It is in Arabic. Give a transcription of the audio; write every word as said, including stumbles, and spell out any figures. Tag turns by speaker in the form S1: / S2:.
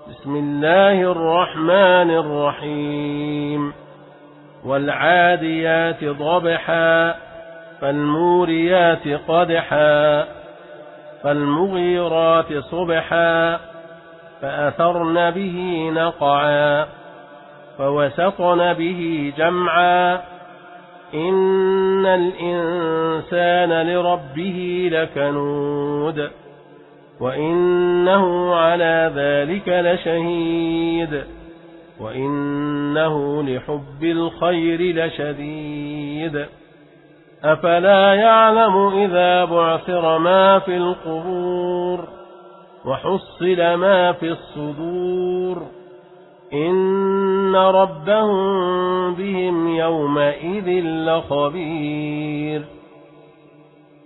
S1: بسم الله الرحمن الرحيم والعاديات ضبحا فالموريات قدحا فالمغيرات صبحا فأثرن به نقعا فوسطن به جمعا إن الإنسان لربه لكنود وإنه على ذلك لشهيد وإنه لحب الخير لشديد أفلا يعلم إذا بعثر ما في القبور وحصل ما في الصدور إن ربهم بهم يومئذ لخبير